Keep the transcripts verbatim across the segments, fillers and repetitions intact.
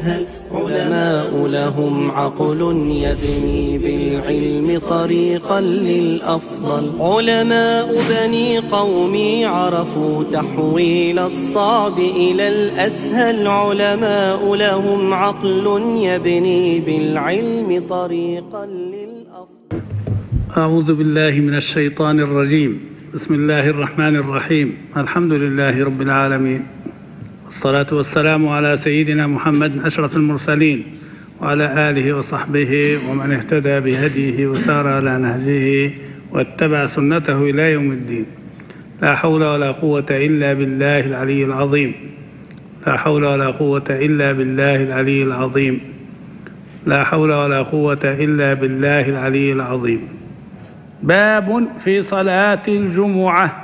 الأسهل. علماء لهم عقل يبني بالعلم طريقا للأفضل. علماء بني قومي عرفوا تحويل الصعب إلى الأسهل. علماء لهم عقل يبني بالعلم طريقا للأفضل. أعوذ بالله من الشيطان الرجيم. بسم الله الرحمن الرحيم. الحمد لله رب العالمين، والصلاة والسلام على سيدنا محمد أشرف المرسلين وعلى آله وصحبه ومن اهتدى بهديه وسار على نهجه واتبع سنته إلى يوم الدين. لا حول ولا قوة إلا بالله العلي العظيم. لا حول ولا قوة إلا بالله العلي العظيم. لا حول ولا قوة إلا بالله العلي العظيم. باب في صلاة الجمعة.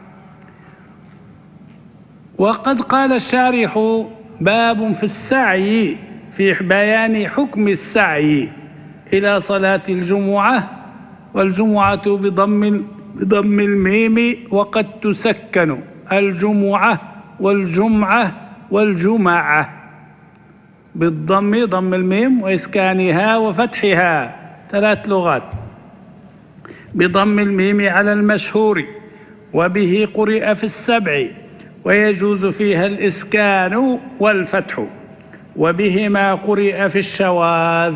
وقد قال الشارح: باب في السعي، في بيان حكم السعي إلى صلاة الجمعة، والجمعة بضم بضم الميم، وقد تسكن الجمعة والجمعة والجمعة بالضم، ضم الميم وإسكانها وفتحها، ثلاث لغات. بضم الميم على المشهور، وبه قرئ في السبع، ويجوز فيها الإسكان والفتح، وبهما قرئ في الشواذ.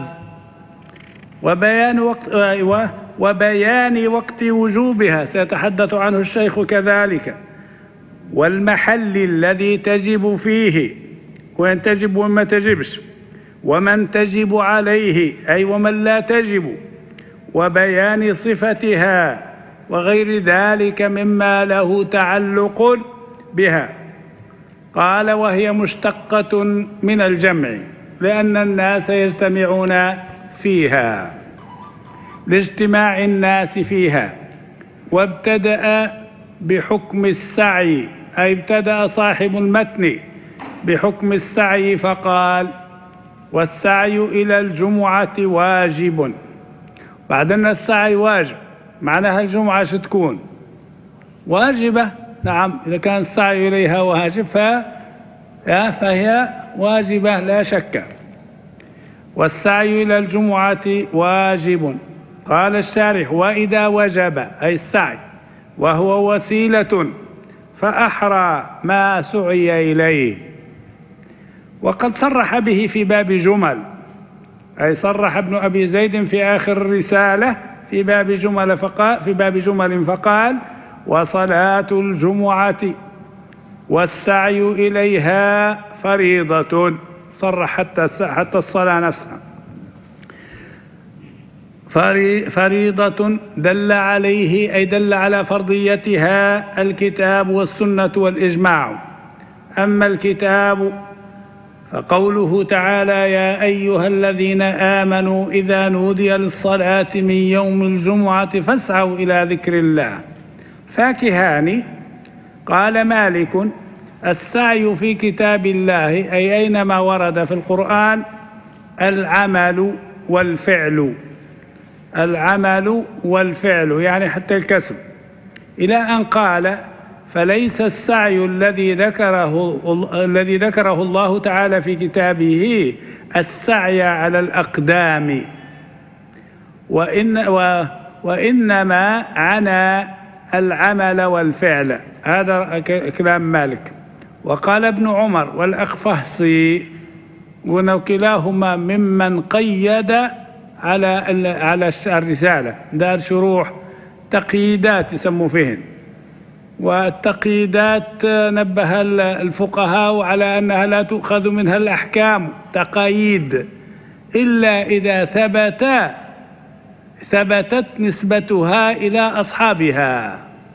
وبيان وقت وبيان وقت وجوبها سيتحدث عنه الشيخ كذلك، والمحل الذي تجب فيه، وين تجب وما تجبش، ومن تجب عليه أي ومن لا تجب، وبيان صفتها وغير ذلك مما له تعلق بها. قال: وهي مشتقة من الجمع، لأن الناس يجتمعون فيها، لاجتماع الناس فيها. وابتدأ بحكم السعي، أي ابتدأ صاحب المتن بحكم السعي فقال: والسعي إلى الجمعة واجب. بعدين السعي واجب، معناها الجمعة ستكون واجبة. نعم، إذا كان السعي إليها واجب فهي واجبة لا شك. والسعي إلى الجمعة واجب. قال الشارح: وإذا وجب أي السعي وهو وسيلة فأحرى ما سعي إليه. وقد صرح به في باب جمل، أي صرح ابن أبي زيد في آخر الرسالة في باب جمل فقال في باب جمل فقال: وصلاة الجمعة والسعي إليها فريضة. صرح حتى حتى الصلاة نفسها فريضة دل عليه، أي دل على فرضيتها الكتاب والسنة والإجماع. أما الكتاب فقوله تعالى: يا أيها الذين آمنوا إذا نودي للصلاة من يوم الجمعة فاسعوا إلى ذكر الله. فاكهان. قال مالك: السعي في كتاب الله أي أينما ورد في القرآن العمل والفعل، العمل والفعل يعني حتى الكسب، إلى أن قال: فليس السعي الذي ذكره الذي ذكره الله تعالى في كتابه السعي على الأقدام، وإن و وإنما عنى العمل والفعل. هذا كلام مالك. وقال ابن عمر والأخفهصي، وكلاهما ممن قيد على على الرسالة، دار شروح تقييدات يسموا فيهن، والتقييدات نبه الفقهاء على أنها لا تؤخذ منها الأحكام، تقاييد، إلا إذا ثبت ثبتت نسبتها إلى أصحابها.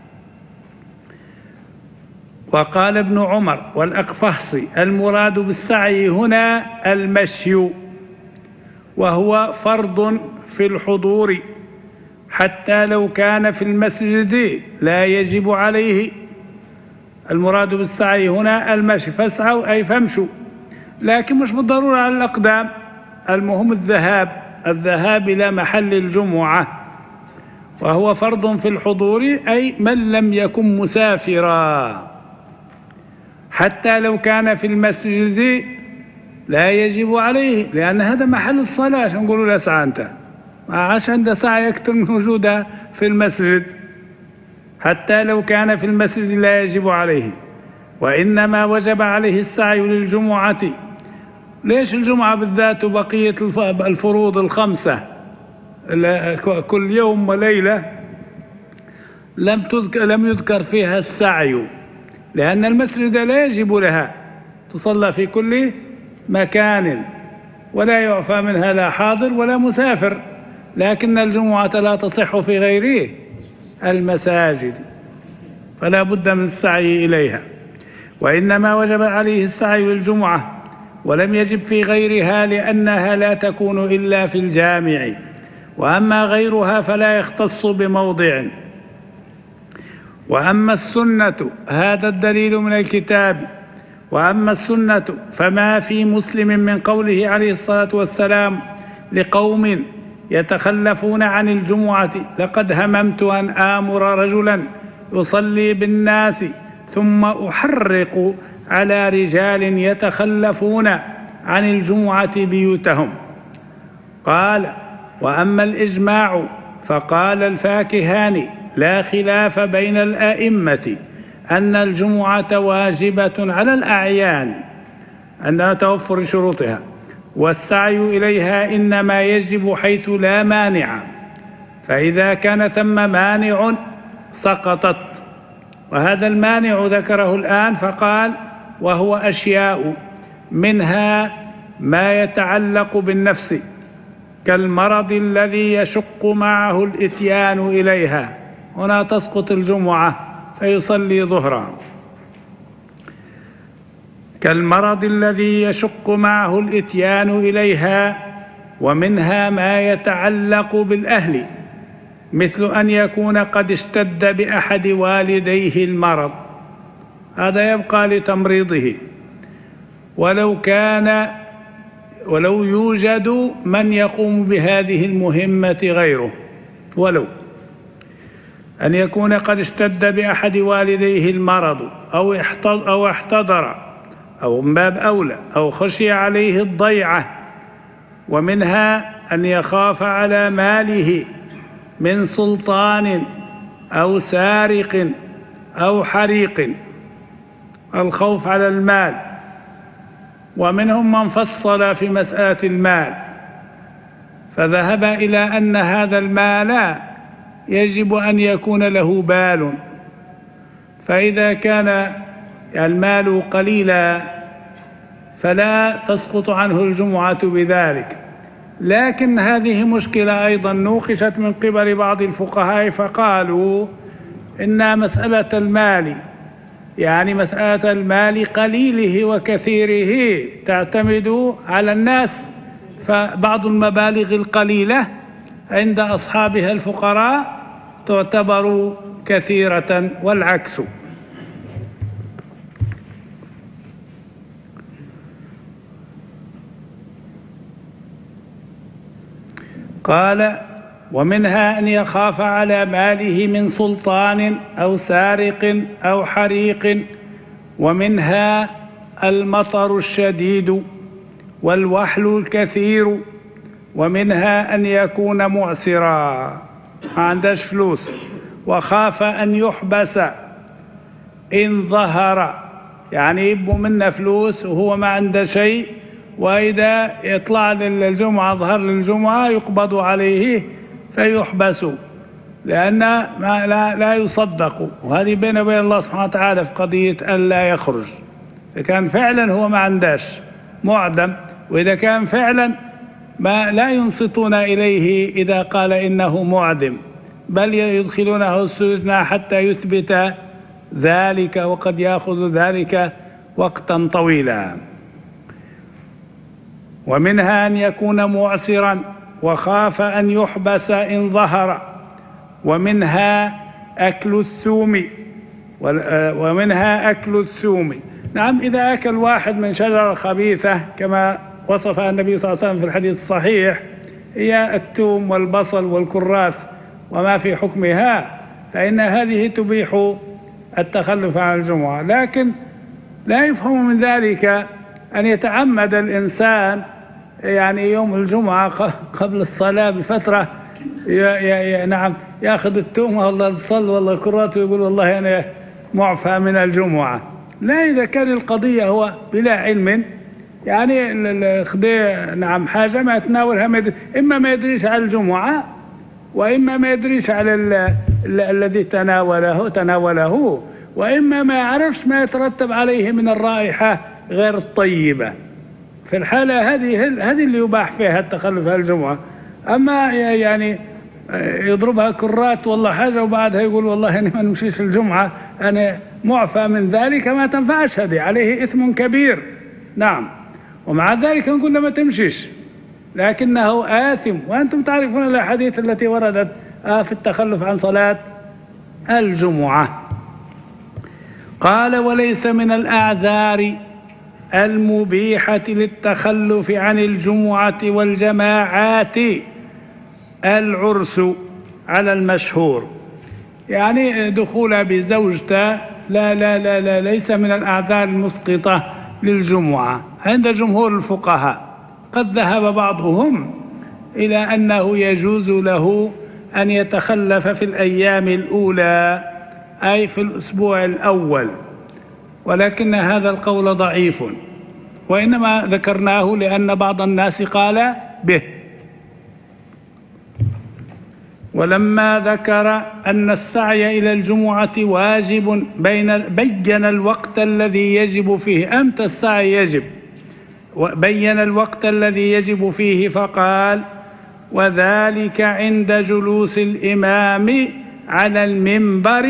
وقال ابن عمر والأقفهصي: المراد بالسعي هنا المشي، وهو فرض في الحضور، حتى لو كان في المسجد لا يجب عليه. المراد بالسعي هنا المشي، فاسعوا أي فامشوا، لكن مش بالضرورة على الأقدام، المهم الذهاب الذهاب إلى محل الجمعة، وهو فرض في الحضور أي من لم يكن مسافرا، حتى لو كان في المسجد لا يجب عليه، لأن هذا محل الصلاة. عشان نقولوا له اسعى أنت، ما عاش عنده سعي أكثر من وجودها في المسجد. حتى لو كان في المسجد لا يجب عليه، وإنما وجب عليه السعي للجمعة. ليش الجمعة بالذات وبقية الفروض الخمسة كل يوم وليلة لم تذكر لم يذكر فيها السعي؟ لأن المسجد لا يجب لها، تصلى في كل مكان ولا يعفى منها لا حاضر ولا مسافر. لكن الجمعة لا تصح في غير المساجد، فلا بد من السعي إليها. وإنما وجب عليه السعي للجمعة ولم يجب في غيرها، لأنها لا تكون إلا في الجامع، وأما غيرها فلا يختص بموضع. وأما السنة، هذا الدليل من الكتاب. وأما السنة فما في مسلم من قوله عليه الصلاة والسلام لقوم يتخلفون عن الجمعة: لقد هممت أن آمر رجلا يصلي بالناس ثم أحرق على رجال يتخلفون عن الجمعة بيوتهم. قال: وأما الإجماع فقال الفاكهاني: لا خلاف بين الأئمة أن الجمعة واجبة على الأعيان عند توفر شروطها، والسعي إليها إنما يجب حيث لا مانع، فإذا كان ثم مانع سقطت. وهذا المانع ذكره الآن فقال: وهو أشياء، منها ما يتعلق بالنفس كالمرض الذي يشق معه الإتيان إليها. هنا تسقط الجمعة فيصلي ظهرا. كالمرض الذي يشق معه الإتيان إليها. ومنها ما يتعلق بالأهل، مثل أن يكون قد اشتد بأحد والديه المرض، هذا يبقى لتمريضه، ولو كان ولو يوجد من يقوم بهذه المهمة غيره. ولو أن يكون قد اشتد بأحد والديه المرض أو احتضر، أو من باب أولى أو خشي عليه الضيعة. ومنها أن يخاف على ماله من سلطان أو سارق أو حريق، الخوف على المال. ومنهم من فصل في مسألة المال فذهب إلى أن هذا المال يجب أن يكون له بال، فإذا كان المال قليلا فلا تسقط عنه الجمعة بذلك. لكن هذه مشكلة أيضا نوقشت من قبل بعض الفقهاء، فقالوا إن مسألة المال، يعني مسألة المال قليله وكثيره، تعتمد على الناس، فبعض المبالغ القليلة عند أصحابها الفقراء تعتبر كثيرة والعكس. قال: ومنها أن يخاف على ماله من سلطان أو سارق أو حريق. ومنها المطر الشديد والوحل الكثير. ومنها أن يكون معسرا، ما عندهش فلوس، وخاف أن يحبس إن ظهر، يعني يبقوا منا فلوس وهو ما عنده شيء، وإذا يطلع للجمعة ظهر للجمعة يقبض عليه فيحبس، لأن ما لا, لا يصدق. وهذه بينه وبين الله سبحانه وتعالى في قضية أن لا يخرج. إذا كان فعلا هو ما عندهش معدم، وإذا كان فعلا ما لا ينصتون إليه إذا قال إنه معدم، بل يدخلونه السجن حتى يثبت ذلك، وقد يأخذ ذلك وقتا طويلا. ومنها أن يكون معسرا وخاف أن يحبس إن ظهر. ومنها أكل الثوم ومنها أكل الثوم نعم، إذا أكل واحد من شجرة خبيثة كما وصفها النبي صلى الله عليه وسلم في الحديث الصحيح، هي الثوم والبصل والكراث وما في حكمها، فإن هذه تبيح التخلف عن الجمعة. لكن لا يفهم من ذلك أن يتعمد الإنسان يعني يوم الجمعة قبل الصلاة بفترة يا يا نعم ياخذ التومة والله بصل والله كرات ويقول والله أنا معفى من الجمعة. لا، إذا كان القضية هو بلا علم يعني خدي نعم حاجة ما يتناولها ما إما ما يدريش على الجمعة وإما ما يدريش على الذي تناوله تناوله وإما ما يعرفش ما يترتب عليه من الرائحة غير الطيبة. في الحالة هذه هذه اللي يباح فيها التخلف عن الجمعة. أما يعني يضربها كرات والله حاجة وبعدها يقول والله أنا ما نمشيش الجمعة أنا معفى من ذلك، ما تنفعش، هذه عليه إثم كبير. نعم، ومع ذلك نقول له ما تمشيش لكنه آثم. وأنتم تعرفون الأحاديث التي وردت في التخلف عن صلاة الجمعة. قال: وليس من الأعذار المبيحة للتخلف عن الجمعة والجماعات العرس على المشهور، يعني دخول بزوجته لا لا لا لا ليس من الأعذار المسقطة للجمعة عند جمهور الفقهاء. قد ذهب بعضهم إلى أنه يجوز له أن يتخلف في الأيام الأولى أي في الأسبوع الأول، ولكن هذا القول ضعيف، وإنما ذكرناه لأن بعض الناس قال به. ولما ذكر أن السعي إلى الجمعة واجب بين بين الوقت الذي يجب فيه، أمتى السعي يجب؟ وبين الوقت الذي يجب فيه فقال: وذلك عند جلوس الإمام على المنبر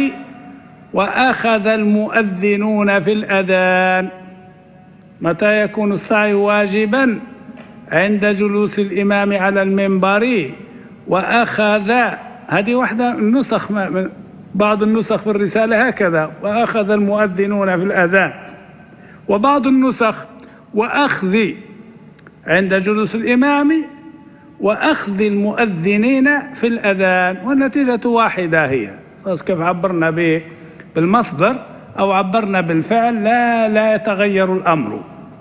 وأخذ المؤذنون في الأذان. متى يكون السعي واجبا؟ عند جلوس الإمام على المنبر وأخذ، هذه واحدة النسخ، بعض النسخ في الرسالة هكذا: وأخذ المؤذنون في الأذان، وبعض النسخ وأخذ عند جلوس الإمام وأخذ المؤذنين في الأذان، والنتيجة واحدة هي. كيف عبرنا بالمصدر أو عبرنا بالفعل لا لا يتغير الأمر.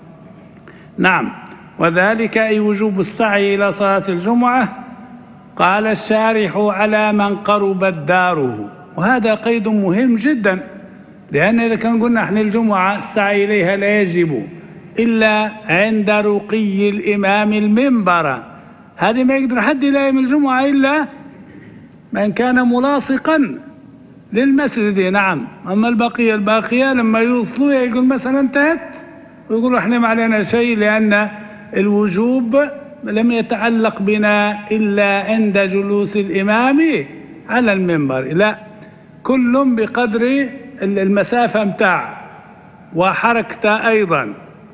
نعم، وذلك أي وجوب السعي إلى صلاة الجمعة. قال الشارح: على من قربت داره. وهذا قيد مهم جدا، لأن إذا كان قلنا احنا الجمعة السعي إليها لا يجب إلا عند رقي الإمام المنبر، هذه ما يقدر حد إلى يوم الجمعة إلا من كان ملاصقا للمسجد. نعم، أما البقية الباقية لما يوصلوا يقول مثلا انتهت ويقولوا احنا ما علينا شيء، لأن الوجوب لم يتعلق بنا إلا عند جلوس الإمام على المنبر. لا، كل بقدر المسافة متاع وحركته أيضا.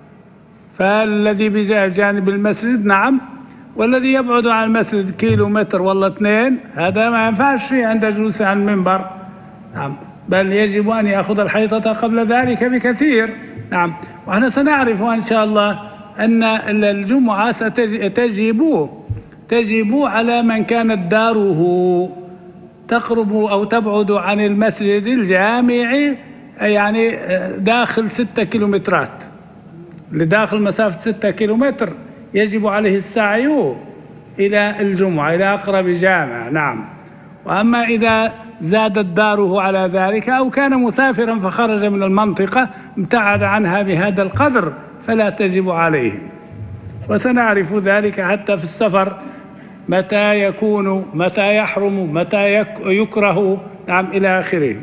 فالذي بجانب المسجد نعم، والذي يبعد عن المسجد كيلو متر والله اثنين هذا ما ينفعش شيء عند جلوسه على المنبر. نعم، بل يجب أن يأخذ الحيطة قبل ذلك بكثير. نعم، وإحنا سنعرف إن شاء الله أن الجمعة ستجب تجب على من كانت داره تقرب أو تبعد عن المسجد الجامع، يعني داخل ستة كيلومترات، لداخل مسافة ستة كيلومتر يجب عليه السعي إلى الجمعة إلى أقرب جامع. نعم، وأما إذا زادت داره على ذلك أو كان مسافرا فخرج من المنطقة ابتعد عنها بهذا القدر فلا تجب عليه. وسنعرف ذلك حتى في السفر متى يكون، متى يحرم، متى يكره. نعم، إلى آخره.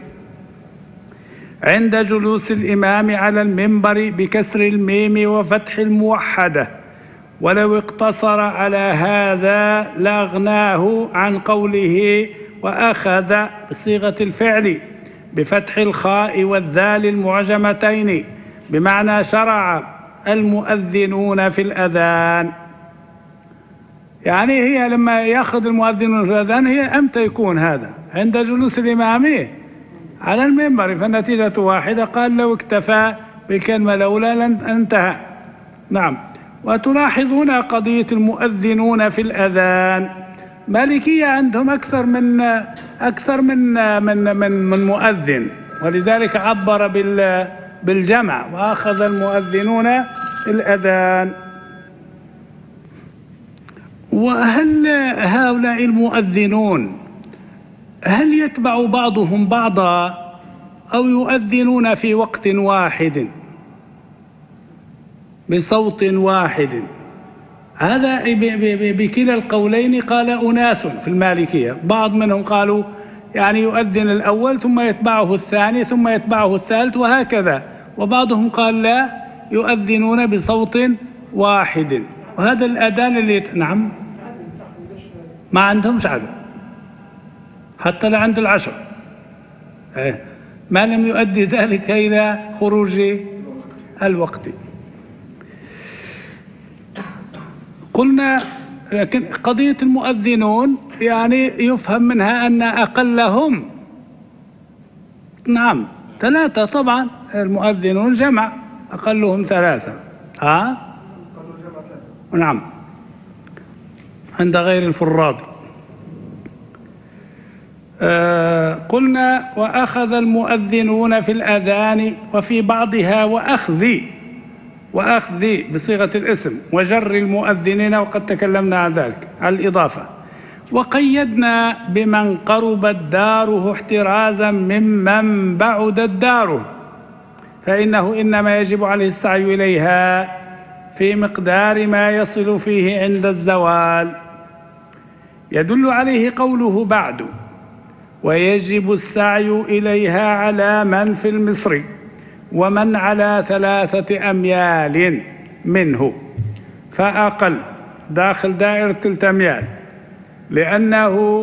عند جلوس الإمام على المنبر بكسر الميم وفتح الموحدة، ولو اقتصر على هذا لاغناه عن قوله وأخذ بصيغة الفعل بفتح الخاء والذال المعجمتين بمعنى شرع المؤذنون في الأذان. يعني هي لما يأخذ المؤذنون في الأذان هي أمتى يكون هذا؟ عند جلوس الإمام على المنبر، فالنتيجة واحدة. قال لو اكتفى بالكلمة الأولى لانتهى. نعم، وتلاحظون قضية المؤذنون في الأذان، مالكية عندهم أكثر من أكثر من من من, من مؤذن، ولذلك عبر بال بالجمع وأخذ المؤذنون الأذان. وهل هؤلاء المؤذنون هل يتبع بعضهم بعضا أو يؤذنون في وقت واحد بصوت واحد؟ هذا بكلا القولين قال أناس في المالكية. بعض منهم قالوا يعني يؤذن الأول ثم يتبعه الثاني ثم يتبعه الثالث وهكذا، وبعضهم قال لا، يؤذنون بصوت واحد. وهذا الأذان اللي يت... نعم ما عندهمش عدد حتى لعند العشر، ما لم يؤدي ذلك إلى خروج الوقت. قلنا لكن قضية المؤذنون يعني يفهم منها أن أقلهم نعم ثلاثة، طبعا المؤذنون جمع أقلهم ثلاثة ها نعم عند غير الفراد. آه قلنا وأخذ المؤذنون في الأذان وفي بعضها وأخذ وأخذ بصيغة الاسم وجر المؤذنين، وقد تكلمنا عن ذلك على الإضافة. وقيدنا بمن قربت داره احترازا ممن بعدت داره، فإنه إنما يجب عليه السعي إليها في مقدار ما يصل فيه عند الزوال. يدل عليه قوله بعد ويجب السعي إليها على من في المصر ومن على ثلاثة أميال منه فأقل داخل دائرة ثلاثة أميال، لأنه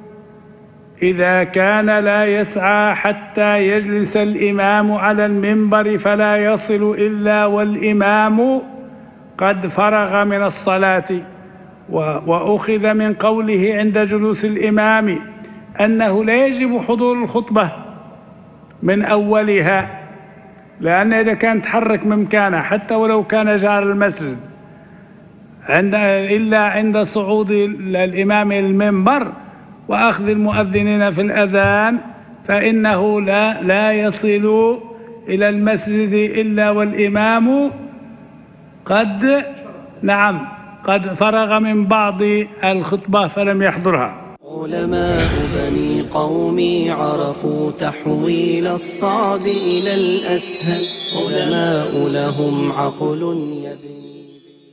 إذا كان لا يسعى حتى يجلس الإمام على المنبر فلا يصل إلا والإمام قد فرغ من الصلاة. وأخذ من قوله عند جلوس الإمام أنه لا يجب حضور الخطبة من أولها، لأن إذا كان تحرك من مكانه حتى ولو كان جار المسجد عند إلا عند صعود الإمام المنبر وأخذ المؤذنين في الأذان فإنه لا لا يصل إلى المسجد إلا والإمام قد نعم قد فرغ من بعض الخطبة فلم يحضرها. علماء بني قومي عرفوا تحويل الصعب إلى الأسهل، علماء لهم عقل يبني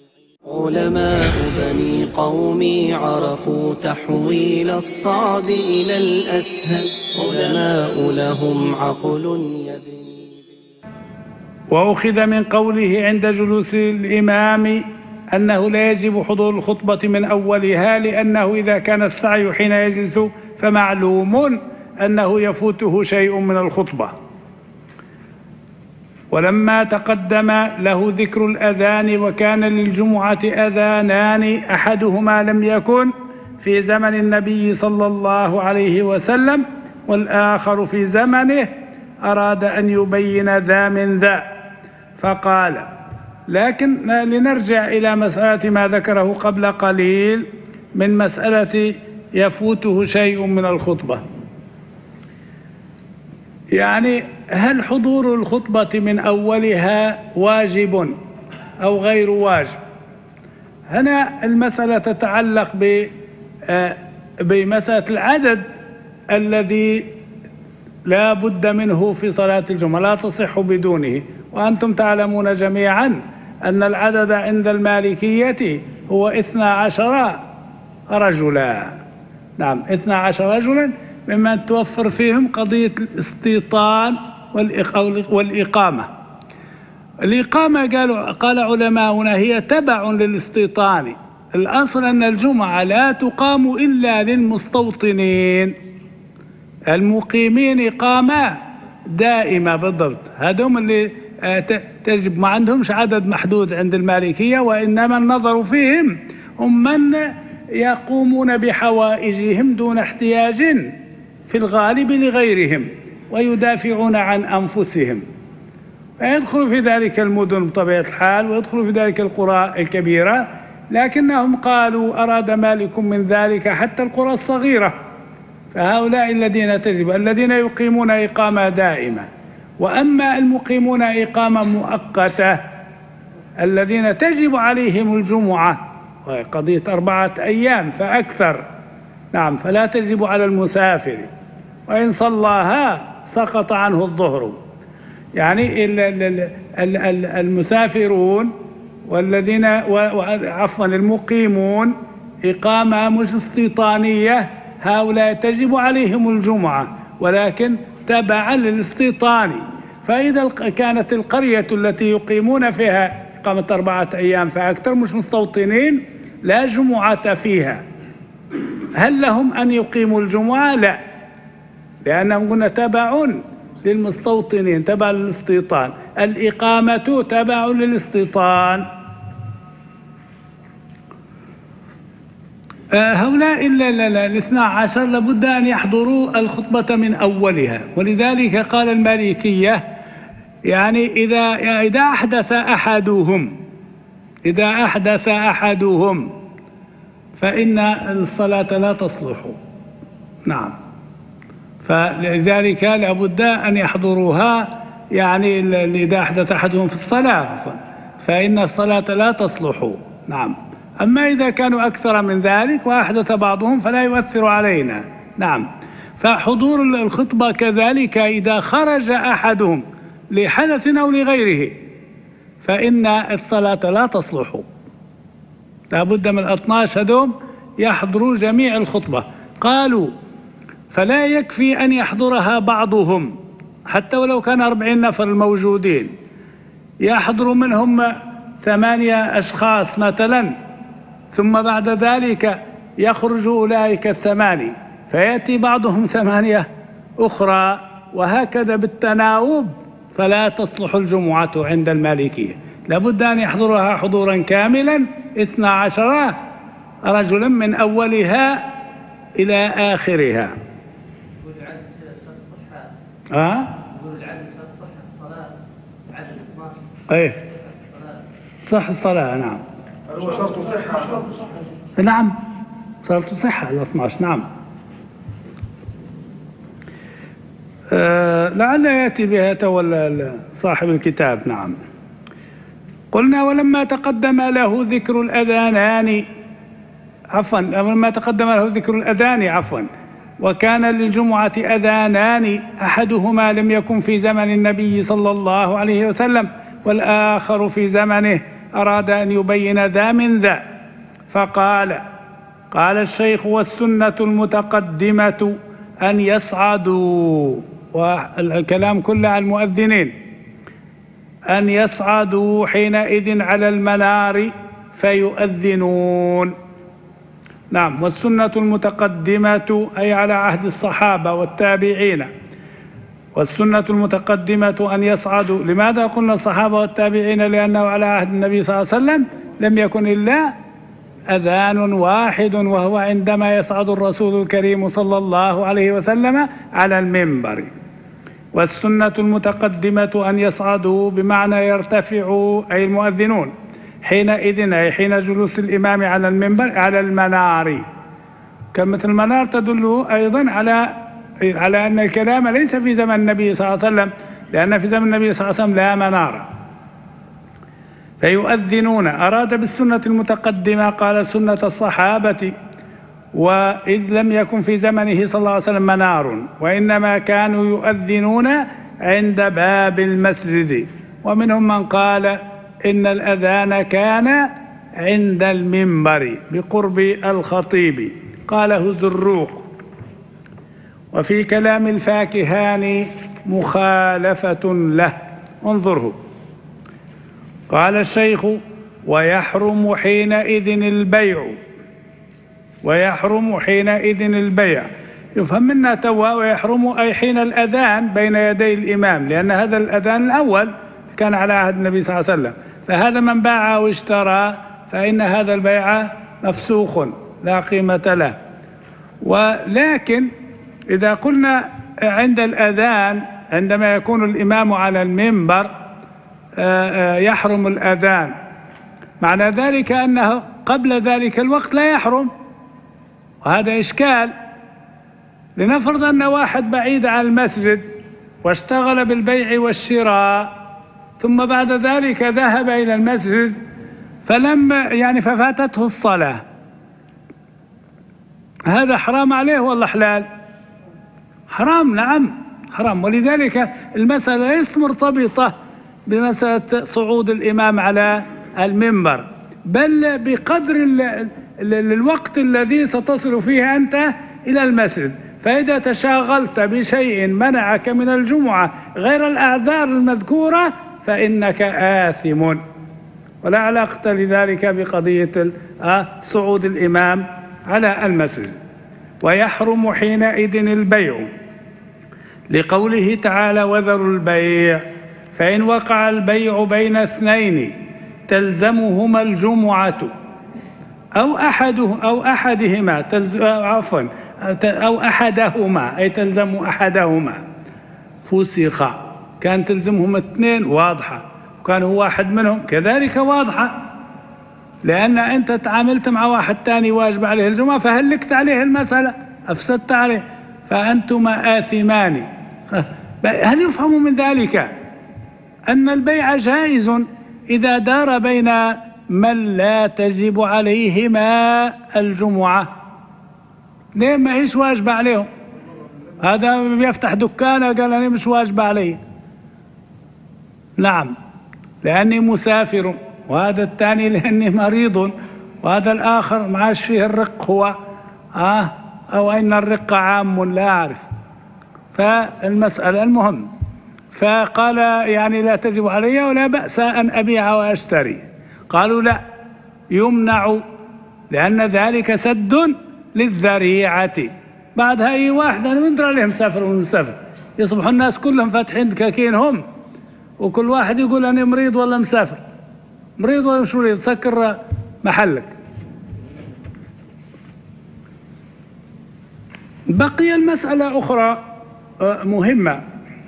علماء بني قومي عرفوا تحويل الصعب إلى الأسهل، علماء لهم عقل يبني. وأخذ من قوله عند جلوس الإمام أنه لا يجب حضور الخطبة من أولها، لأنه إذا كان السعي حين يجلس فمعلوم أنه يفوته شيء من الخطبة. ولما تقدم له ذكر الأذان وكان للجمعة أذانان أحدهما لم يكن في زمن النبي صلى الله عليه وسلم والآخر في زمنه، أراد أن يبين ذا من ذا فقال. لكن لنرجع إلى مسألة ما ذكره قبل قليل من مسألة يفوته شيء من الخطبة. يعني هل حضور الخطبة من أولها واجب أو غير واجب؟ هنا المسألة تتعلق بمسألة العدد الذي لا بد منه في صلاة الجمعة، لا تصح بدونه. وأنتم تعلمون جميعا أن العدد عند المالكية هو اثنا عشر رجلا، نعم اثنا عشر رجلا، ممن توفر فيهم قضية الاستيطان والإقامة. الإقامة قالوا قال علماؤنا هي تبع للاستيطان. الأصل أن الجمعة لا تقام إلا للمستوطنين المقيمين إقامة دائمة بالضبط، هذهم اللي تجب، ما عندهمش عدد محدود عند المالكية، وإنما النظر فيهم هم من يقومون بحوائجهم دون احتياج في الغالب لغيرهم ويدافعون عن أنفسهم، فيدخل في ذلك المدن بطبيعة الحال ويدخل في ذلك القرى الكبيرة. لكنهم قالوا أراد مالك من ذلك حتى القرى الصغيرة، فهؤلاء الذين تجب الذين يقيمون إقامة دائمة. وأما المقيمون إقامة مؤقتة الذين تجب عليهم الجمعة، وهي قضية أربعة أيام فأكثر، نعم، فلا تجب على المسافر، وإن صلاها سقط عنه الظهر. يعني المسافرون والذين عفوا المقيمون إقامة مش استيطانية، هؤلاء تجب عليهم الجمعة ولكن تبعا للاستيطاني. فإذا كانت القرية التي يقيمون فيها إقامة أربعة أيام فأكثر مش مستوطنين لا جمعة فيها، هل لهم أن يقيموا الجمعة؟ لا، لأنهم قلنا تبع للمستوطنين، تبع للاستيطان. الإقامة تبع للاستيطان. هؤلاء الاثنى عشر لابد أن يحضروا الخطبة من أولها، ولذلك قال المالكية يعني إذا إذا أحدث أحدهم إذا أحدث أحدهم فإن الصلاة لا تصلح. نعم، فلذلك لابد أن يحضروها، يعني إذا أحدث أحدهم في الصلاة فإن الصلاة لا تصلح. نعم، أما إذا كانوا أكثر من ذلك وأحدث بعضهم فلا يؤثر علينا. نعم، فحضور الخطبة كذلك إذا خرج أحدهم لحدث أو لغيره فإن الصلاة لا تصلح، لابد من الاثنى عشر هذول يحضروا جميع الخطبة. قالوا فلا يكفي أن يحضرها بعضهم، حتى ولو كان أربعين نفر الموجودين، يحضر منهم ثمانية أشخاص مثلا، ثم بعد ذلك يخرج أولئك الثماني فيأتي بعضهم ثمانية أخرى، وهكذا بالتناوب، فلا تصلح الجمعة عند المالكية. لابد أن يحضرها حضورا كاملا اثنا عشر رجلا من أولها إلى آخرها. ها؟ يقول العدد شرط صحة الصلاة، عدد اثناشر. ايه صح الصلاة. نعم، هو شرط صحة. نعم، شرط صحة ال اثنى عشر. نعم. آه لعل يأتي بها تولى صاحب الكتاب. نعم. قلنا ولما تقدم له ذكر الأذانان عفوا لما تقدم له ذكر الأذان عفوا وكان للجمعة أذانان، أحدهما لم يكن في زمن النبي صلى الله عليه وسلم والآخر في زمنه، أراد أن يبين ذا من ذا، فقال قال الشيخ والسنة المتقدمة أن يصعدوا، والكلام كله على المؤذنين، أن يصعدوا حينئذ على المنار فيؤذنون. نعم، والسنة المتقدمة أي على عهد الصحابة والتابعين، والسنة المتقدمة أن يصعدوا. لماذا قلنا الصحابة والتابعين؟ لأنه على عهد النبي صلى الله عليه وسلم لم يكن إلا أذان واحد، وهو عندما يصعد الرسول الكريم صلى الله عليه وسلم على المنبر. والسنة المتقدمة أن يصعدوا بمعنى يرتفعوا أي المؤذنون حينئذ، أي حين جلوس الإمام على المنبر على المنار. كلمة المنار تدل أيضا على على أن الكلام ليس في زمن النبي صلى الله عليه وسلم، لأن في زمن النبي صلى الله عليه وسلم لا منار. فيؤذنون، أراد بالسنة المتقدمة قال سنة الصحابة، وإذ لم يكن في زمنه صلى الله عليه وسلم منار، وإنما كانوا يؤذنون عند باب المسجد. ومنهم من قال إن الأذان كان عند المنبر بقرب الخطيب، قاله زروق. وفي كلام الفاكهاني مخالفة له، انظره. قال الشيخ ويحرم حينئذ البيع، ويحرم حينئذ البيع، يفهم منا توا ويحرم أي حين الأذان بين يدي الإمام، لأن هذا الأذان الأول كان على عهد النبي صلى الله عليه وسلم، فهذا من باع واشترى فإن هذا البيع مفسوخ لا قيمة له. ولكن إذا قلنا عند الأذان عندما يكون الإمام على المنبر يحرم الأذان، معنى ذلك أنه قبل ذلك الوقت لا يحرم، وهذا إشكال. لنفرض أن واحد بعيد عن المسجد واشتغل بالبيع والشراء ثم بعد ذلك ذهب إلى المسجد فلم يعني ففاتته الصلاة، هذا حرام عليه ولا حلال؟ حرام، نعم حرام. ولذلك المسألة ليست مرتبطة بمسألة صعود الإمام على المنبر، بل بقدر ال ال الوقت الذي ستصل فيه أنت إلى المسجد. فإذا تشاغلت بشيء منعك من الجمعة غير الأعذار المذكورة فإنك آثم، ولا علاقة لذلك بقضية صعود الإمام على المسجد. ويحرم حينئذ البيع لقوله تعالى: وذروا البيع، فإن وقع البيع بين اثنين تلزمهما الجمعة أو أحده أو أحدهما عفوا أو أحدهما أي تلزم أحدهما، فسخ. كان تلزمهم اثنين واضحة، وكان هو واحد منهم كذلك واضحة، لأن أنت تعاملت مع واحد تاني واجب عليه الجمعة فهلكت عليه المسألة، أفسدت عليه، فأنتما آثمان. هل يفهم من ذلك أن البيع جائز إذا دار بين من لا تجب عليهما الجمعة؟ ليه ما هيش واجبة عليهم؟ هذا بيفتح دكانة قال أنا مش واجبة علي، نعم لأني مسافر، وهذا الثاني لأني مريض، وهذا الآخر معاش فيه الرق هو آه أو أن الرق عام لا أعرف. فالمسألة المهم، فقال يعني لا تجب علي ولا بأس أن أبيع وأشتري. قالوا لا، يمنع، لأن ذلك سد للذريعة. بعدها أي واحد أنا من درى عليه مسافر ومسافر، يصبحوا الناس كلهم فاتحين دكاكين هم، وكل واحد يقول أنا مريض ولا مسافر، مريض ولا مش مريض، سكر محلك. بقي المسألة أخرى مهمة،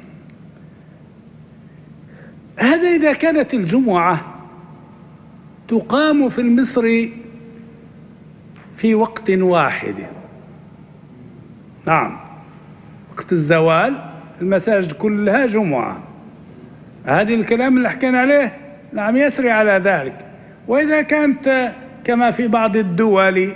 هذا إذا كانت الجمعة تقام في مصر في وقت واحد، نعم وقت الزوال المساجد كلها جمعة، هذه الكلام اللي حكينا عليه نعم يسري على ذلك. وإذا كانت كما في بعض الدول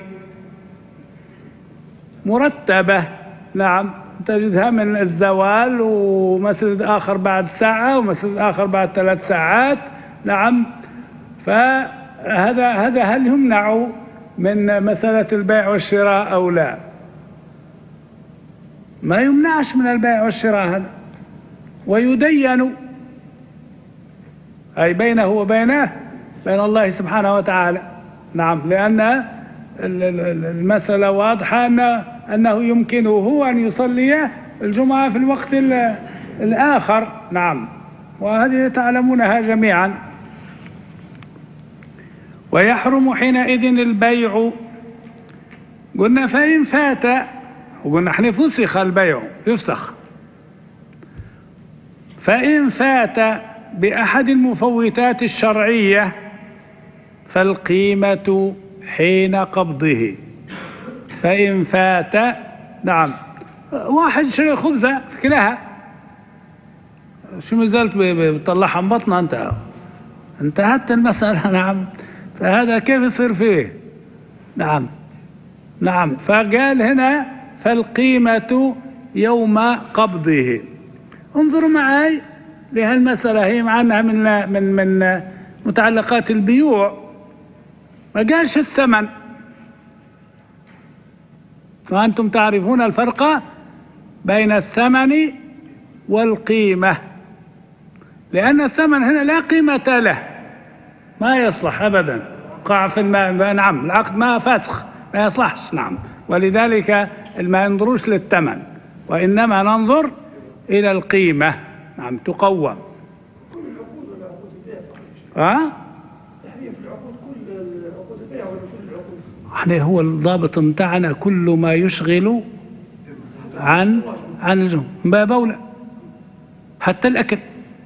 مرتبة، نعم تجدها من الزوال ومسجد آخر بعد ساعة ومسجد آخر بعد ثلاث ساعات، نعم. فهذا هذا هل يمنع من مسألة البيع والشراء أو لا؟ ما يمنعش من البيع والشراء هذا، ويدين أي بينه وبينه بين الله سبحانه وتعالى، نعم، لأن المسألة واضحة أنه يمكنه أن يصلي الجمعة في الوقت الآخر، نعم، وهذه تعلمونها جميعا. ويحرم حينئذ البيع، قلنا فإن فات، وقلنا احنا فسخ البيع يفسخ، فإن فات بأحد المفوتات الشرعية فالقيمة حين قبضه. فإن فات، نعم، واحد شري خبزة في كلها، شو ما زلت بتطلعها من بطنها، انت انتهت المسألة، نعم، فهذا كيف يصير فيه؟ نعم نعم. فقال هنا فالقيمة يوم قبضه. انظروا معي لهالمسألة، هي معناها من من من متعلقات البيوع، ما قالش الثمن، وأنتم تعرفون الفرق بين الثمن والقيمة، لأن الثمن هنا لا قيمة له، ما يصلح أبدا، قاع في الماء، نعم العقد ما فاسخ ما يصلحش، نعم، ولذلك ما ينظروش للثمن وإنما ننظر إلى القيمة، نعم، تقوم. ها؟ تحريم في العقود، كل عقود البيع ولا كل العقود؟ احنا هو الضابط متاعنا كل ما يشغل عن عن الجمع، باب أولى، حتى الأكل،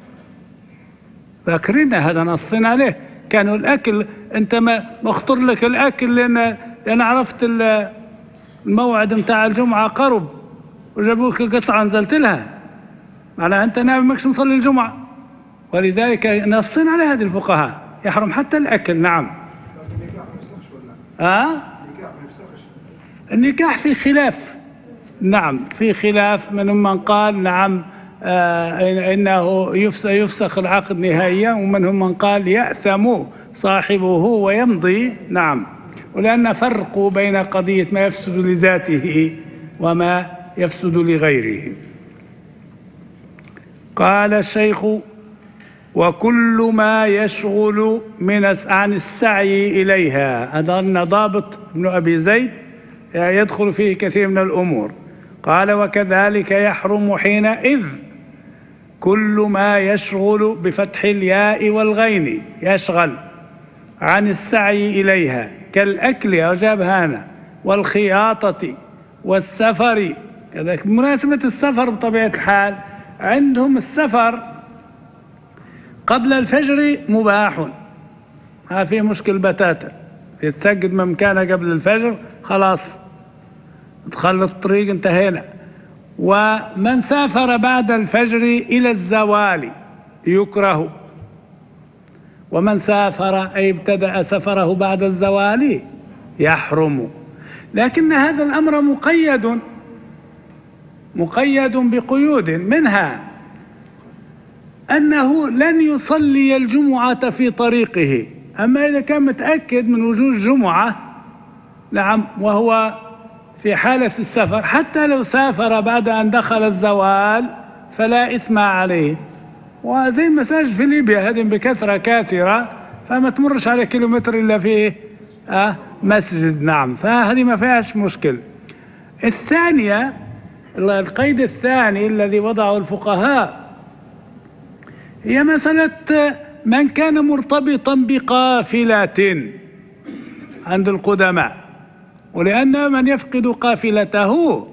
فاكرين هذا نصنا عليه. كانوا الأكل أنت ما مخطر لك الأكل، لأن لأن عرفت الموعد متاع الجمعة قرب وجابوك قصعة نزلت لها، معناها أنت ناوي ماكش مصلي الجمعة، ولذلك نصين على هذه الفقهاء يحرم حتى الأكل. نعم. آه؟ النكاح في خلاف. نعم في خلاف، منهم من قال نعم آه إنه يفسخ العقد نهائيا، ومنهم من قال يأثم صاحبه ويمضي. نعم. ولأن فرق بين قضية ما يفسد لذاته وما يفسد لغيره. قال الشيخ: وكل ما يشغل من عن السعي إليها. هذا ضابط ابن أبي زيد يدخل فيه كثير من الأمور. قال: وكذلك يحرم حينئذ كل ما يشغل بفتح الياء والغين، يشغل عن السعي إليها، كالأكل أجاب هنا، والخياطة والسفر. كذلك بمناسبة السفر بطبيعة الحال عندهم السفر قبل الفجر مباح، ما فيه مشكل بتاتا، يتسجد من كان قبل الفجر خلاص دخل الطريق انتهينا. ومن سافر بعد الفجر إلى الزوال يكره، ومن سافر أي ابتدأ سفره بعد الزوال يحرم. لكن هذا الأمر مقيد مقيد بقيود، منها أنه لن يصلي الجمعة في طريقه. أما إذا كان متأكد من وجود جمعة نعم وهو في حالة السفر، حتى لو سافر بعد أن دخل الزوال فلا إثم عليه. وزي المساجد في ليبيا هذه بكثرة كاثرة، فما تمرش على كيلومتر إلا فيه آه مسجد. نعم. فهذه ما فيهاش مشكل. الثانية، القيد الثاني الذي وضعه الفقهاء هي مسألة من كان مرتبطا بقافلة عند القدماء، ولأن من يفقد قافلته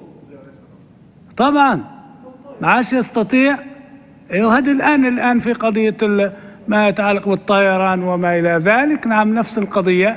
طبعا ما عادش يستطيع. وهذا الآن الآن في قضية ما يتعلق بالطيران وما إلى ذلك. نعم نفس القضية.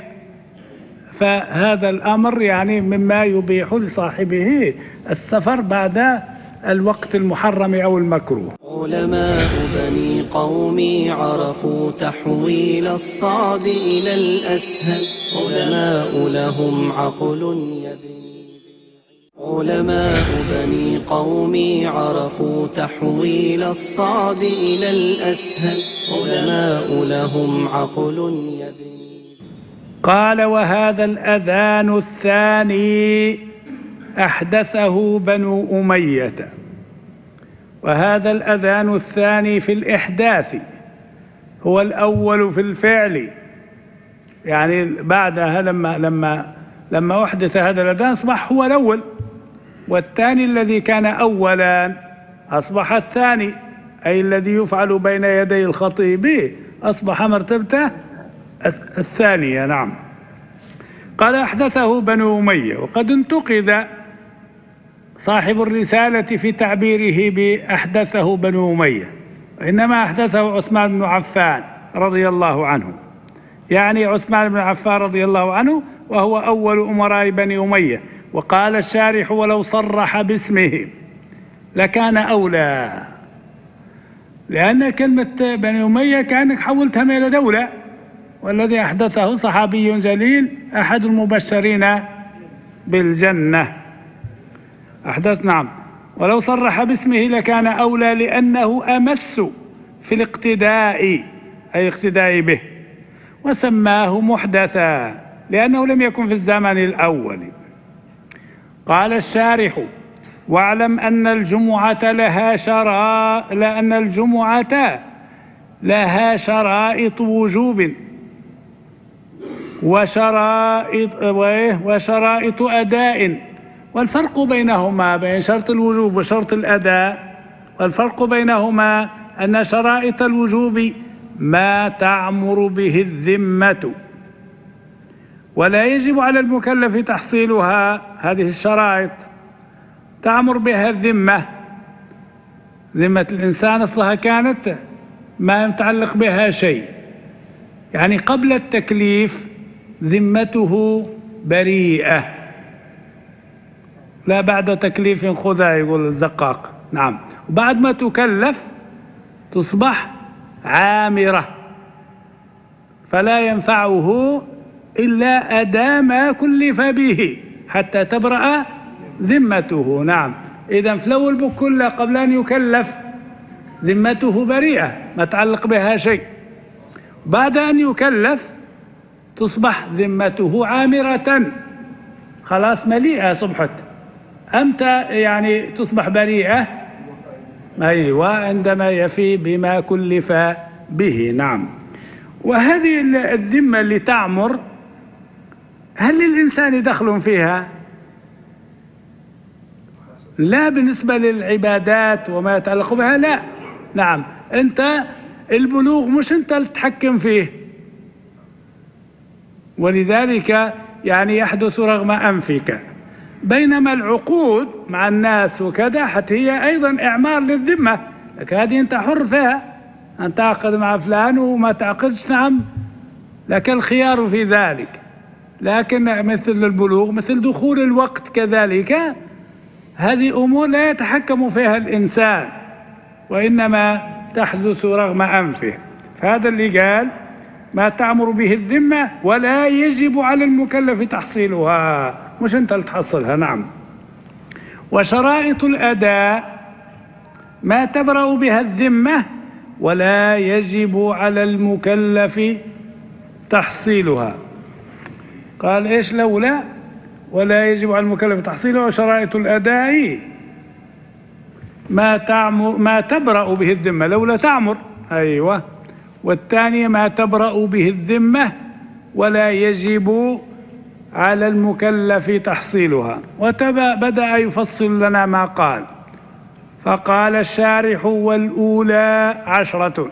فهذا الأمر يعني مما يبيح لصاحبه السفر بعد الوقت المحرم أو المكروه. علماء بني قومي عرفوا تحويل الصعب إلى الأسهل، علماء لهم عقل يبني. علماء بني قومي عرفوا تحويل الصعب إلى الأسهل، علماء لهم عقل يبني. قال: وهذا الأذان الثاني أحدثه بنو أمية. وهذا الأذان الثاني في الإحداث هو الأول في الفعل، يعني بعدها لما لما لما أحدث هذا الأذان أصبح هو الأول، والثاني الذي كان أولا أصبح الثاني، أي الذي يفعل بين يدي الخطيب أصبح مرتبته الثانية. نعم. قال: أحدثه بنو أمية. وقد انتقد صاحب الرسالة في تعبيره بأحدثه بنو أمية، وإنما أحدثه عثمان بن عفان رضي الله عنه، يعني عثمان بن عفان رضي الله عنه وهو أول أمراء بني أمية. وقال الشارح: ولو صرح باسمه لكان أولى، لأن كلمة بني أمية كأنك حولتها إلى دولة، والذي أحدثه صحابي جليل أحد المبشرين بالجنة. أحدث. نعم. ولو صرح باسمه لكان أولى، لأنه أمس في الاقتداء، أي اقتداء به، وسماه محدثا لأنه لم يكن في الزمن الأول. قال الشارح: واعلم أن الجمعة لها شرائط لأن الجمعة لها شرائط وجوب وشرائط وشرائط أداء، والفرق بينهما بين شرط الوجوب وشرط الأداء، والفرق بينهما أن شرائط الوجوب ما تعمر به الذمة، ولا يجب على المكلف تحصيلها. هذه الشرائط تعمر بها الذمة، ذمة الإنسان أصلها كانت ما يتعلق بها شيء، يعني قبل التكليف ذمته بريئة، لا بعد تكليف خذها يقول الزقاق. نعم. وبعد ما تكلف تصبح عامرة، فلا ينفعه إلا أداء ما كلف به حتى تبرأ ذمته. نعم، إذا فلو البكل قبل أن يكلف ذمته بريئة ما تعلق بها شيء، بعد أن يكلف تصبح ذمته عامرة، خلاص مليئة صبحت، أمتى يعني تصبح بريئة؟ أيوة، عندما يفي بما كلف به. نعم. وهذه الذمة اللي تعمر هل للإنسان دخل فيها؟ لا، بالنسبة للعبادات وما يتعلق بها لا. نعم، أنت البلوغ مش أنت اللي تتحكم فيه، ولذلك يعني يحدث رغم أنفك، بينما العقود مع الناس وكذا حتى هي أيضا إعمار للذمة، لكن هذه أنت حر فيها، أن تعقد مع فلان وما تعقدش. نعم، لك الخيار في ذلك. لكن مثل البلوغ، مثل دخول الوقت كذلك، هذه أمور لا يتحكم فيها الإنسان، وإنما تحدث رغم أنفه. فهذا اللي قال ما تعمر به الذمة ولا يجب على المكلف تحصيلها، مش أنت اللي تحصلها. نعم. وشرائط الأداء ما تبرأ بها الذمة ولا يجب على المكلف تحصيلها. قال إيش لولا ولا يجب على المكلف تحصيلها؟ وشرائط الأداء ما تعمر ما تبرأ به الذمة، لولا تعمر. أيوة. والثانية ما تبرأ به الذمة ولا يجب على المكلف تحصيلها. وبدأ يفصل لنا ما قال، فقال الشارح: والأولى عشرة: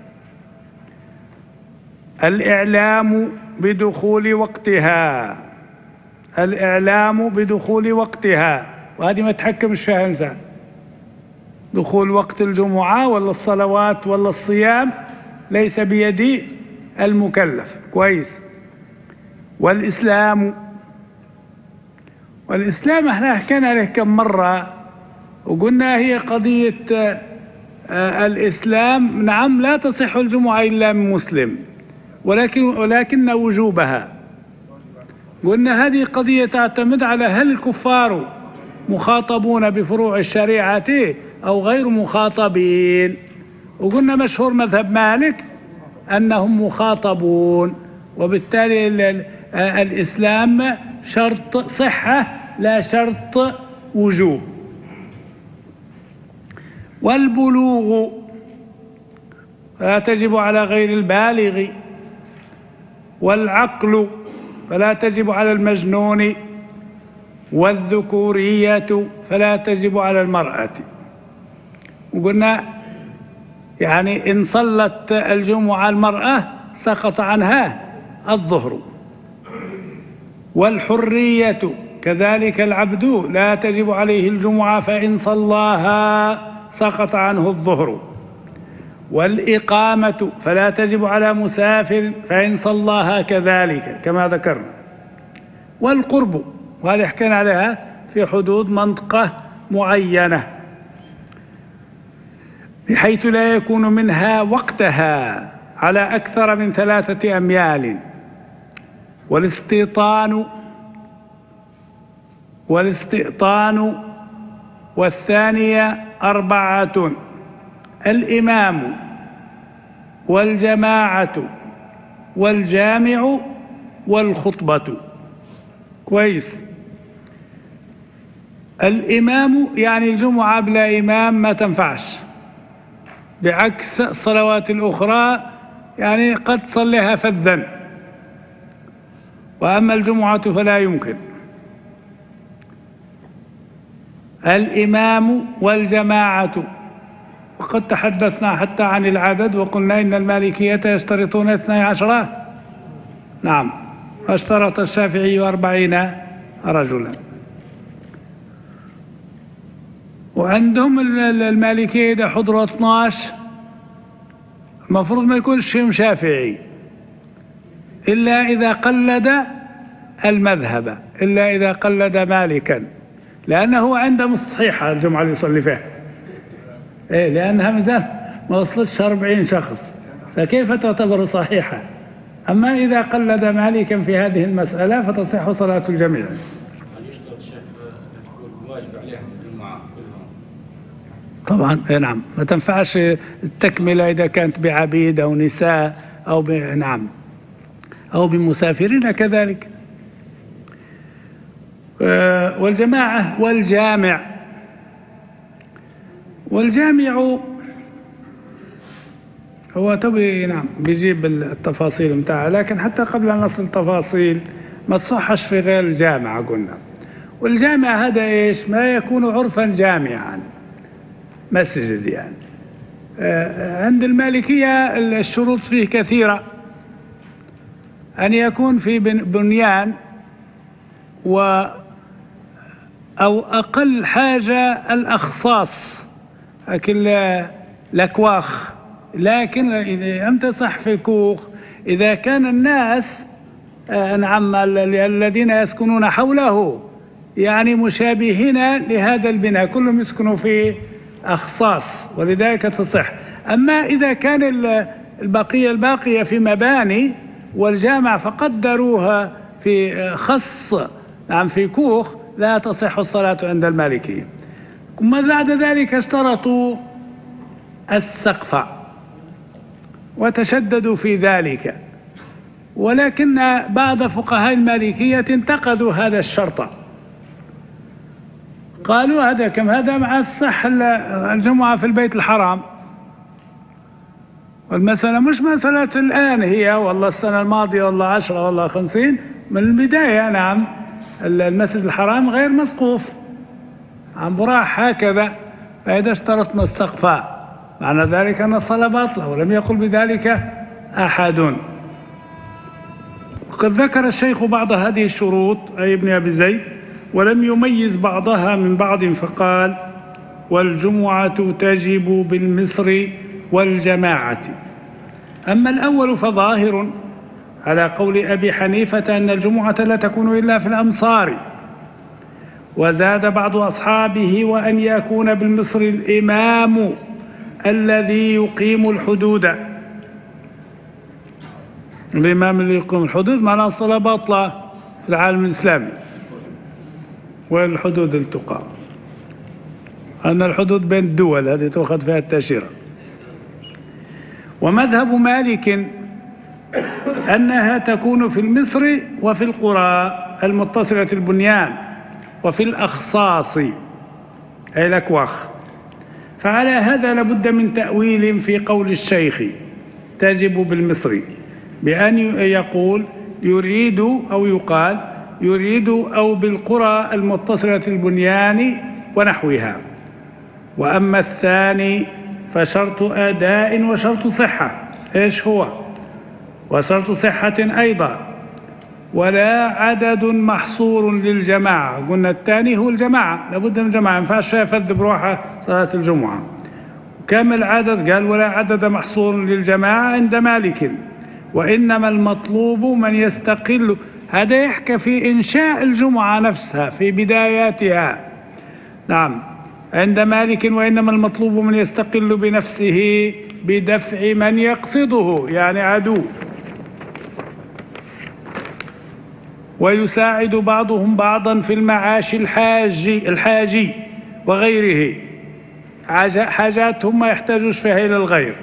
الإعلام بدخول وقتها، الإعلام بدخول وقتها، وهذه ما تحكمش فيها إنسان، دخول وقت الجمعة ولا الصلوات ولا الصيام ليس بيد المكلف. كويس. والإسلام، والإسلام احنا حكينا عليه كم مرة وقلنا هي قضية الإسلام. نعم، لا تصح الجمعة إلا من مسلم، ولكن ولكن وجوبها قلنا هذه قضية تعتمد على هل الكفار مخاطبون بفروع الشريعة أو غير مخاطبين. وقلنا مشهور مذهب مالك أنهم مخاطبون، وبالتالي الإسلام شرط صحة لا شرط وجوب. والبلوغ فلا تجب على غير البالغ، والعقل فلا تجب على المجنون، والذكورية فلا تجب على المرأة. وقلنا يعني إن صلت الجمعة المرأة سقط عنها الظهر. والحرية كذلك العبد لا تجب عليه الجمعة فإن صلاها سقط عنه الظهر. والإقامة فلا تجب على مسافر فإن صلاها كذلك كما ذكرنا. والقرب، وهذه حكينا عليها في حدود منطقة معينة بحيث لا يكون منها وقتها على أكثر من ثلاثة أميال. والاستيطان والاستئطان والثانية أربعة: الإمام والجماعة والجامع والخطبة. كويس. الإمام يعني الجمعة بلا إمام ما تنفعش، بعكس الصلوات الأخرى يعني قد تصليها فذا، وأما الجمعة فلا يمكن. الإمام والجماعة، وقد تحدثنا حتى عن العدد وقلنا إن المالكية يشترطون اثني عشر. نعم، واشترط الشافعي أربعين رجلا. وعندهم المالكية إذا حضروا اثناش المفروض ما يكونش فيهم شافعي إلا إذا قلد المذهب، إلا إذا قلد مالكا، لأنه عندهم الصحيحة الجمعة اللي يصلي فيها، إيه، لأنها مازال ما وصلتش أربعين شخص. فكيف تعتبر صحيحة؟ أما إذا قلد مالكا في هذه المسألة فتصح صلاة الجميع. هل يشترط الشيخ تكون واجب عليهم الجمعة كلهم؟ طبعا نعم، ما تنفعش التكملة إذا كانت بعبيد أو نساء أو ب... نعم أو بمسافرين كذلك. والجماعة والجامع، والجامع هو تبي نعم بيجيب التفاصيل متاعها، لكن حتى قبل أن نصل التفاصيل ما تصحش في غير الجامع قلنا. والجامع هذا إيش؟ ما يكون عرفا جامعا، مسجد يعني. عند المالكية الشروط فيه كثيرة، أن يكون في بنيان و أو أقل حاجة الأخصاص لكن الأكواخ، لكن إذا لم تصح في الكوخ إذا كان الناس نعم الذين يسكنون حوله يعني مشابهين لهذا البناء كلهم يسكنوا في أخصاص ولذلك تصح. أما إذا كان البقية الباقية في مباني والجامع فقدروها في خص نعم في كوخ لا تصح الصلاة عند المالكية. ثم بعد ذلك اشترطوا السقف وتشددوا في ذلك، ولكن بعض فقهاء المالكية انتقدوا هذا الشرط، قالوا هذا كم هذا مع الصح الجمعة في البيت الحرام، والمسألة مش مسألة الآن هي والله السنة الماضية والله عشرة والله خمسين، من البداية نعم المسجد الحرام غير مسقوف عن براح هكذا، فإذا اشترطنا السقف معنى ذلك أن الصلاة باطلة، ولم يقل بذلك أحد. وقد ذكر الشيخ بعض هذه الشروط أي ابن أبي زيد ولم يميز بعضها من بعض فقال: والجمعة تجب بالمصر والجماعة. أما الأول فظاهر على قول أبي حنيفة أن الجمعة لا تكون إلا في الأمصار، وزاد بعض أصحابه وأن يكون بالمصر الإمام الذي يقيم الحدود. الإمام اللي يقيم الحدود معناه الصلاة باطلة في العالم الإسلامي، والحدود التقام أن الحدود بين الدول هذه تأخذ فيها التأشيرة. ومذهب مالك أنها تكون في المصر وفي القرى المتصلة البنيان وفي الأخصاص أي الأكواخ. فعلى هذا لابد من تأويل في قول الشيخ تجب بالمصر، بأن يقول يريد أو يقال يريد أو بالقرى المتصلة البنيان ونحوها. وأما الثاني فشرط أداء وشرط صحة. إيش هو؟ وشرط صحة أيضا، ولا عدد محصور للجماعة. قلنا الثاني هو الجماعة، لابد من الجماعة، ما ينفعش يفذ بروحه صلاة الجمعة. كم العدد؟ قال ولا عدد محصور للجماعة عند مالك، وإنما المطلوب من يستقل. هذا يحكى في إنشاء الجمعة نفسها في بداياتها. نعم عند مالك وإنما المطلوب من يستقل بنفسه بدفع من يقصده يعني عدو، ويساعد بعضهم بعضا في المعاش الحاجي الحاجي وغيره، حاجات هم ما يحتاجوش فيها إلى الغير.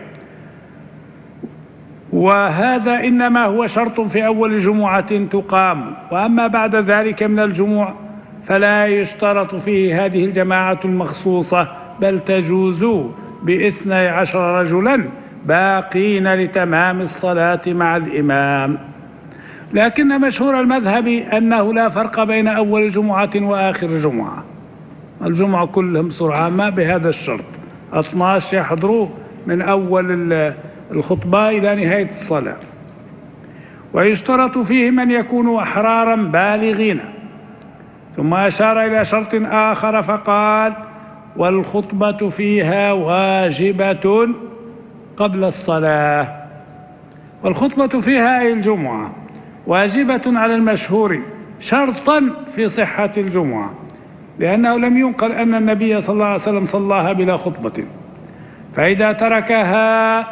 وهذا إنما هو شرط في أول جمعة تقام، وأما بعد ذلك من الجموع فلا يشترط فيه هذه الجماعة المخصوصة، بل تجوز باثني عشر رجلا باقين لتمام الصلاة مع الإمام. لكن مشهور المذهب أنه لا فرق بين أول جمعة وآخر جمعة، الجمعة كلهم سرعة ما بهذا الشرط، اثناشر يحضروا من أول الخطبة إلى نهاية الصلاة. ويشترط فيه من يكون أحرارا بالغين. ثم أشار إلى شرط آخر فقال: والخطبة فيها واجبة قبل الصلاة. والخطبة فيها أي الجمعة واجبة على المشهور شرطا في صحة الجمعة، لأنه لم ينقل أن النبي صلى الله عليه وسلم صلاها بلا خطبة، فإذا تركها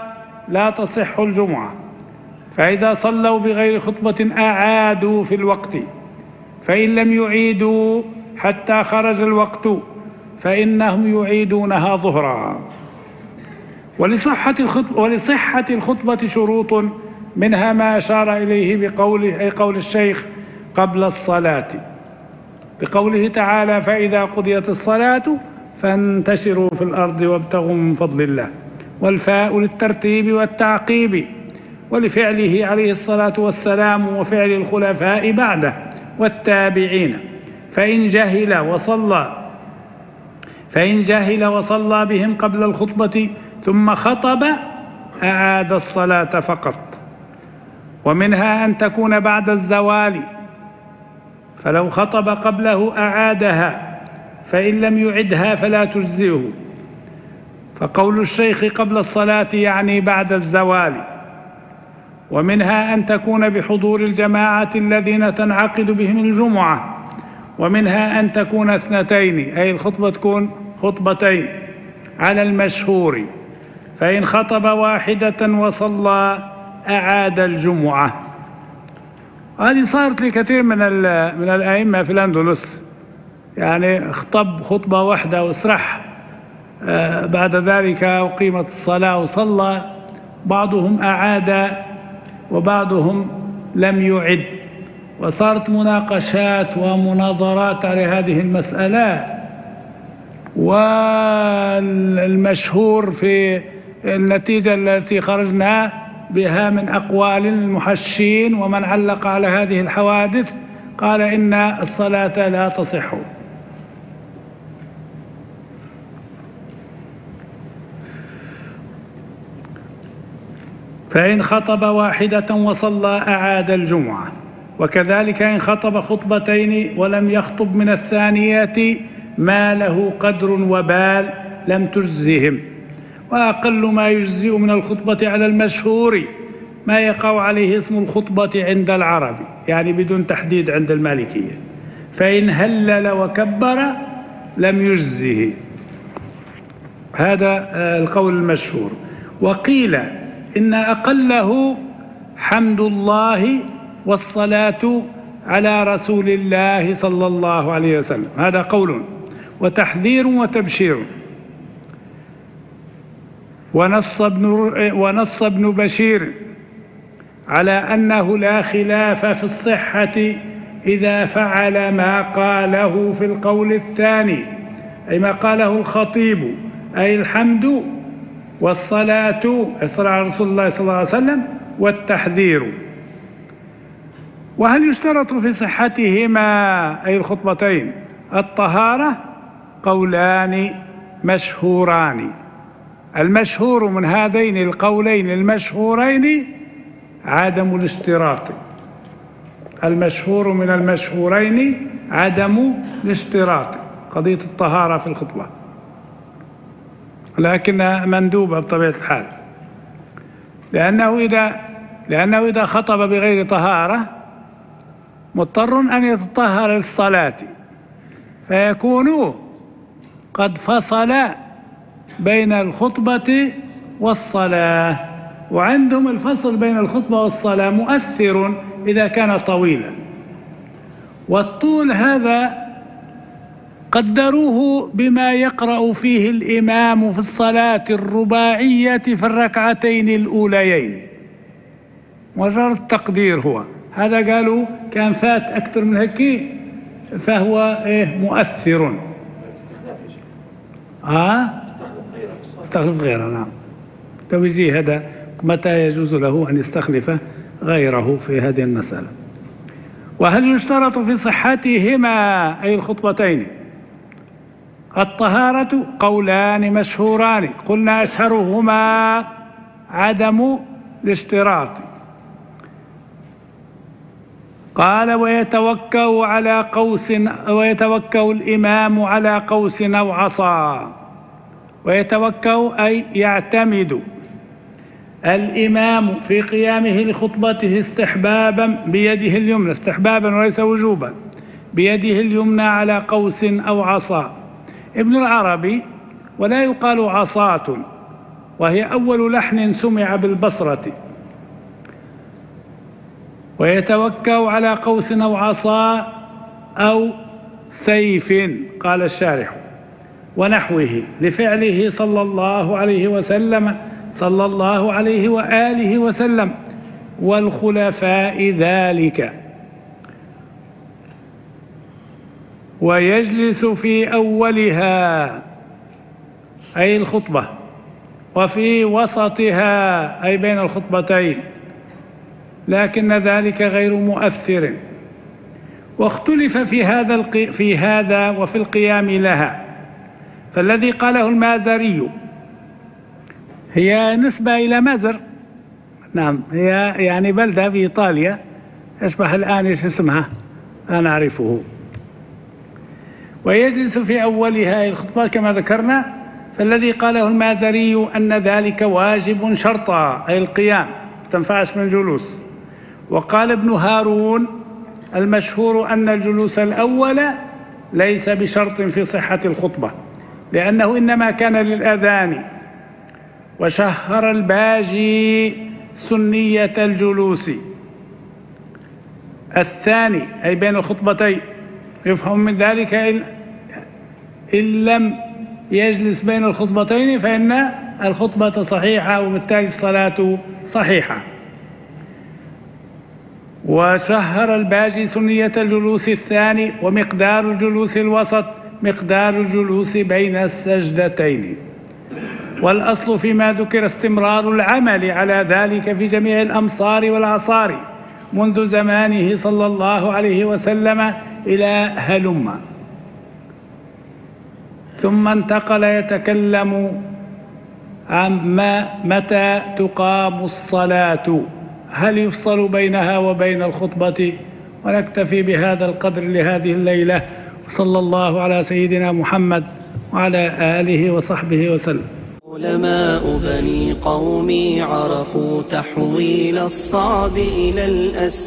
لا تصح الجمعة. فإذا صلوا بغير خطبة أعادوا في الوقت، فإن لم يعيدوا حتى خرج الوقت فإنهم يعيدونها ظهرا. ولصحة الخطبة, ولصحة الخطبة شروط، منها ما أشار إليه بقوله، أي قول الشيخ قبل الصلاة، بقوله تعالى: فإذا قضيت الصلاة فانتشروا في الأرض وابتغوا من فضل الله، والفاء للترتيب والتعقيب، ولفعله عليه الصلاة والسلام وفعل الخلفاء بعده والتابعين. فإن جهل وصلى فإن جهل وصلى بهم قبل الخطبة ثم خطب أعاد الصلاة فقط. ومنها أن تكون بعد الزوال، فلو خطب قبله أعادها، فإن لم يعدها فلا تجزئه. فقول الشيخ قبل الصلاة يعني بعد الزوال. ومنها أن تكون بحضور الجماعة الذين تنعقد بهم الجمعة. ومنها أن تكون اثنتين، أي الخطبة تكون خطبتين على المشهور، فإن خطب واحدة وصلى أعاد الجمعة. هذه صارت لكثير من من الأئمة في الأندلس، يعني خطب خطبة واحدة واسرح، بعد ذلك أقيمت الصلاة وصلى، بعضهم أعاد وبعضهم لم يعد، وصارت مناقشات ومناظرات على هذه المسألة. والمشهور في النتيجة التي خرجنا بها من أقوال المحشين ومن علق على هذه الحوادث قال إن الصلاة لا تصح. فإن خطب واحدة وصلى أعاد الجمعة. وكذلك إن خطب خطبتين ولم يخطب من الثانية ما له قدر وبال لم تجزهم. وأقل ما يجزئ من الخطبة على المشهور ما يقع عليه اسم الخطبة عند العرب، يعني بدون تحديد عند المالكية. فإن هلل وكبر لم يجزه، هذا القول المشهور. وقيل إن أقله حمد الله والصلاة على رسول الله صلى الله عليه وسلم، هذا قول. وتحذير وتبشير. ونص ابن, ونص ابن بشير على أنه لا خلاف في الصحة إذا فعل ما قاله في القول الثاني، أي ما قاله الخطيب، أي الحمد والصلاة، الصلاة على رسول الله صلى الله عليه وسلم، والتحذير. وهل يشترط في صحتهما، أي الخطبتين، الطهارة؟ قولان مشهوران. المشهور من هذين القولين المشهورين عدم الاشتراط. المشهور من المشهورين عدم الاشتراط، قضية الطهارة في الخطبة، لكنها مندوبة بطبيعة الحال، لأنه إذا لأنه إذا خطب بغير طهارة مضطر أن يتطهر للصلاة، فيكون قد فصل بين الخطبة والصلاة. وعندهم الفصل بين الخطبة والصلاة مؤثر إذا كان طويلا، والطول هذا قدروه بما يقرأ فيه الإمام في الصلاة الرباعية في الركعتين الأوليين، مجرد تقدير هو هذا. قالوا كان فات أكثر من هيك فهو إيه مؤثر. آه استخلف غيره، نعم. توجيه هذا متى يجوز له أن يستخلف غيره في هذه المسألة. وهل يشترط في صحتهما، أي الخطبتين، الطهارة؟ قولان مشهوران، قلنا أشهرهما عدم الاشتراط. قال: ويتوكأ على قوس ويتوكأ الإمام على قوس أو عصا. ويتوكأ أي يعتمد الإمام في قيامه لخطبته استحبابا بيده اليمنى، استحبابا وليس وجوبا، بيده اليمنى على قوس أو عصا. ابن العربي: ولا يقال عصاة، وهي أول لحن سمع بالبصرة، ويتوكأ على قوس أو عصا أو سيف، قال الشارح، ونحوه لفعله صلى الله عليه وسلم صلى الله عليه وآله وسلم والخلفاء ذلك. ويجلس في أولها أي الخطبة، وفي وسطها أي بين الخطبتين، لكن ذلك غير مؤثر. واختلف في هذا في هذا وفي القيام لها، فالذي قاله المازري هي نسبة إلى مزر، نعم، هي يعني بلدة في إيطاليا يشبه الآن إيش اسمها لا نعرفه. ويجلس في أولها الخطبة كما ذكرنا، فالذي قاله المازري أن ذلك واجب شرطا أي القيام، تنفعش من جلوس. وقال ابن هارون المشهور أن الجلوس الأول ليس بشرط في صحة الخطبة، لأنه إنما كان للأذان. وشهر الباجي سنية الجلوس الثاني أي بين الخطبتين، يفهم من ذلك إن لم يجلس بين الخطبتين فإن الخطبة صحيحة وبالتالي الصلاة صحيحة. وشهر الباجي سنية الجلوس الثاني، ومقدار الجلوس الوسط مقدار الجلوس بين السجدتين. والأصل فيما ذكر استمرار العمل على ذلك في جميع الأمصار والأعصار منذ زمانه صلى الله عليه وسلم إلى هلم، ثم انتقل يتكلم عن ما متى تقام الصلاة، هل يفصل بينها وبين الخطبة. ونكتفي بهذا القدر لهذه الليلة، وصلى الله على سيدنا محمد وعلى آله وصحبه وسلم. علماء بني قومي عرفوا تحويل الصعب إلى الأسهل.